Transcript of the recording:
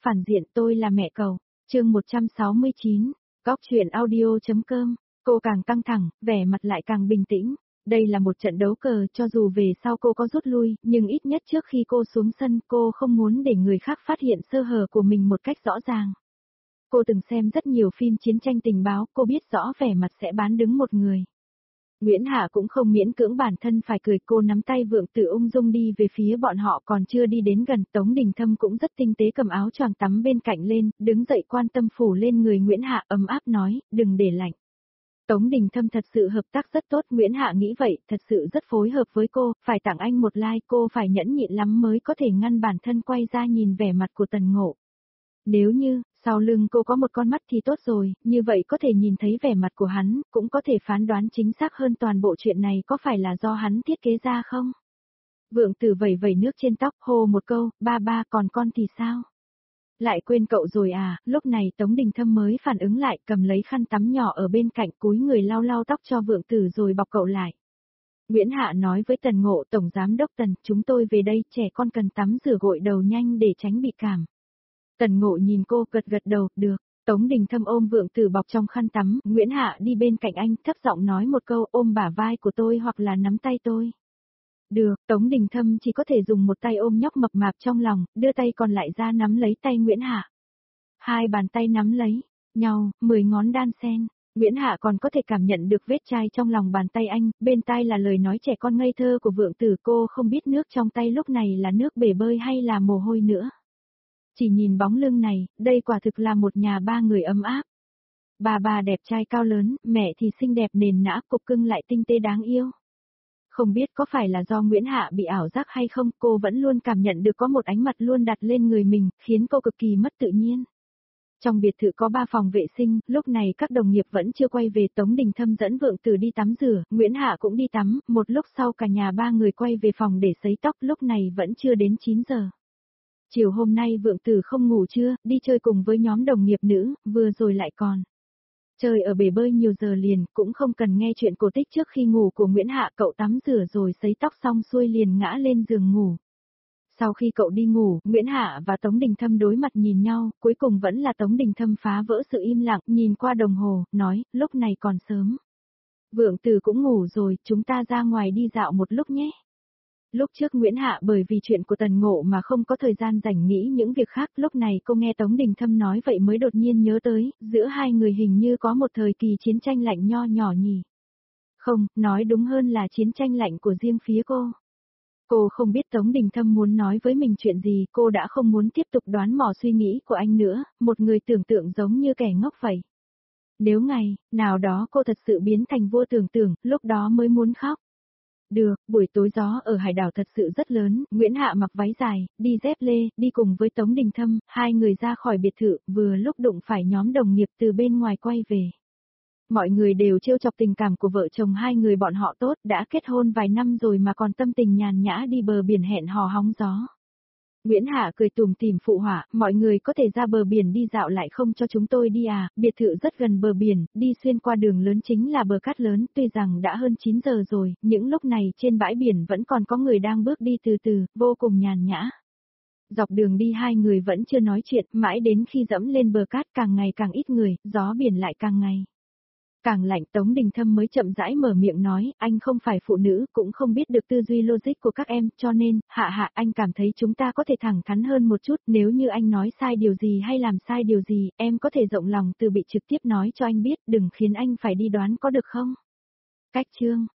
phản diện tôi là mẹ cậu. Chương 169, Góc truyện audio.com. Cô càng căng thẳng, vẻ mặt lại càng bình tĩnh. Đây là một trận đấu cờ, cho dù về sau cô có rút lui, nhưng ít nhất trước khi cô xuống sân, cô không muốn để người khác phát hiện sơ hở của mình một cách rõ ràng. Cô từng xem rất nhiều phim chiến tranh tình báo, cô biết rõ vẻ mặt sẽ bán đứng một người. Nguyễn Hạ cũng không miễn cưỡng bản thân phải cười, cô nắm tay Vượng Tử ung dung đi về phía bọn họ, còn chưa đi đến gần, Tống Đình Thâm cũng rất tinh tế cầm áo choàng tắm bên cạnh lên, đứng dậy quan tâm phủ lên người Nguyễn Hạ, ấm áp nói, đừng để lạnh. Tống Đình Thâm thật sự hợp tác rất tốt, Nguyễn Hạ nghĩ vậy, thật sự rất phối hợp với cô, phải tặng anh một like, cô phải nhẫn nhịn lắm mới có thể ngăn bản thân quay ra nhìn vẻ mặt của Tần Ngộ. Nếu như, sau lưng cô có một con mắt thì tốt rồi, như vậy có thể nhìn thấy vẻ mặt của hắn, cũng có thể phán đoán chính xác hơn toàn bộ chuyện này có phải là do hắn thiết kế ra không? Vượng Tử vẩy vẩy nước trên tóc, hô một câu, ba còn con thì sao? Lại quên cậu rồi à, lúc này Tống Đình Thâm mới phản ứng lại, cầm lấy khăn tắm nhỏ ở bên cạnh, cúi người lau lau tóc cho Vượng Tử rồi bọc cậu lại. Nguyễn Hạ nói với Tần Ngộ, Tổng Giám Đốc Tần, chúng tôi về đây, trẻ con cần tắm rửa gội đầu nhanh để tránh bị cảm. Tần Ngộ nhìn cô, gật gật đầu, được. Tống Đình Thâm ôm Vượng Tử bọc trong khăn tắm, Nguyễn Hạ đi bên cạnh anh, thấp giọng nói một câu, ôm bả vai của tôi hoặc là nắm tay tôi. Được, Tống Đình Thâm chỉ có thể dùng một tay ôm nhóc mập mạp trong lòng, đưa tay còn lại ra nắm lấy tay Nguyễn Hạ. Hai bàn tay nắm lấy nhau, 10 ngón đan xen. Nguyễn Hạ còn có thể cảm nhận được vết chai trong lòng bàn tay anh, bên tai là lời nói trẻ con ngây thơ của Vượng Tử, cô không biết nước trong tay lúc này là nước bể bơi hay là mồ hôi nữa. Chỉ nhìn bóng lưng này, đây quả thực là một nhà ba người ấm áp. Bà đẹp trai cao lớn, mẹ thì xinh đẹp nền nã, cục cưng lại tinh tế đáng yêu. Không biết có phải là do Nguyễn Hạ bị ảo giác hay không, cô vẫn luôn cảm nhận được có một ánh mặt luôn đặt lên người mình, khiến cô cực kỳ mất tự nhiên. Trong biệt thự có 3 phòng vệ sinh, lúc này các đồng nghiệp vẫn chưa quay về, Tống Đình Thâm dẫn Vượng Tử đi tắm rửa, Nguyễn Hạ cũng đi tắm, một lúc sau cả nhà ba người quay về phòng để sấy tóc, lúc này vẫn chưa đến 9 giờ. Chiều hôm nay Vượng Tử không ngủ trưa, đi chơi cùng với nhóm đồng nghiệp nữ, vừa rồi lại còn chơi ở bể bơi nhiều giờ liền, cũng không cần nghe chuyện cổ tích trước khi ngủ của Nguyễn Hạ, cậu tắm rửa rồi sấy tóc xong xuôi liền ngã lên giường ngủ. Sau khi cậu đi ngủ, Nguyễn Hạ và Tống Đình Thâm đối mặt nhìn nhau, cuối cùng vẫn là Tống Đình Thâm phá vỡ sự im lặng, nhìn qua đồng hồ, nói, lúc này còn sớm. Vượng Tử cũng ngủ rồi, chúng ta ra ngoài đi dạo một lúc nhé. Lúc trước Nguyễn Hạ bởi vì chuyện của Tần Ngộ mà không có thời gian rảnh nghĩ những việc khác, lúc này cô nghe Tống Đình Thâm nói vậy mới đột nhiên nhớ tới, giữa hai người hình như có một thời kỳ chiến tranh lạnh nho nhỏ nhỉ. Không, nói đúng hơn là chiến tranh lạnh của riêng phía cô. Cô không biết Tống Đình Thâm muốn nói với mình chuyện gì, cô đã không muốn tiếp tục đoán mò suy nghĩ của anh nữa, một người tưởng tượng giống như kẻ ngốc vậy. Nếu ngày nào đó cô thật sự biến thành vua tưởng tượng, lúc đó mới muốn khóc. Được, buổi tối gió ở hải đảo thật sự rất lớn, Nguyễn Hạ mặc váy dài, đi dép lê, đi cùng với Tống Đình Thâm, hai người ra khỏi biệt thự, vừa lúc đụng phải nhóm đồng nghiệp từ bên ngoài quay về. Mọi người đều trêu chọc tình cảm của vợ chồng hai người bọn họ tốt, đã kết hôn vài năm rồi mà còn tâm tình nhàn nhã đi bờ biển hẹn hò hóng gió. Nguyễn Hạ cười tủm tỉm phụ họa, mọi người có thể ra bờ biển đi dạo lại không cho chúng tôi đi à, biệt thự rất gần bờ biển, đi xuyên qua đường lớn chính là bờ cát lớn, tuy rằng đã hơn 9 giờ rồi, những lúc này trên bãi biển vẫn còn có người đang bước đi từ từ, vô cùng nhàn nhã. Dọc đường đi hai người vẫn chưa nói chuyện, mãi đến khi dẫm lên bờ cát càng ngày càng ít người, gió biển lại càng ngày càng lạnh. Tống Đình Thâm mới chậm rãi mở miệng nói, anh không phải phụ nữ, cũng không biết được tư duy logic của các em, cho nên, Hạ, anh cảm thấy chúng ta có thể thẳng thắn hơn một chút, nếu như anh nói sai điều gì hay làm sai điều gì, em có thể rộng lòng từ bị trực tiếp nói cho anh biết, đừng khiến anh phải đi đoán có được không? Cách chương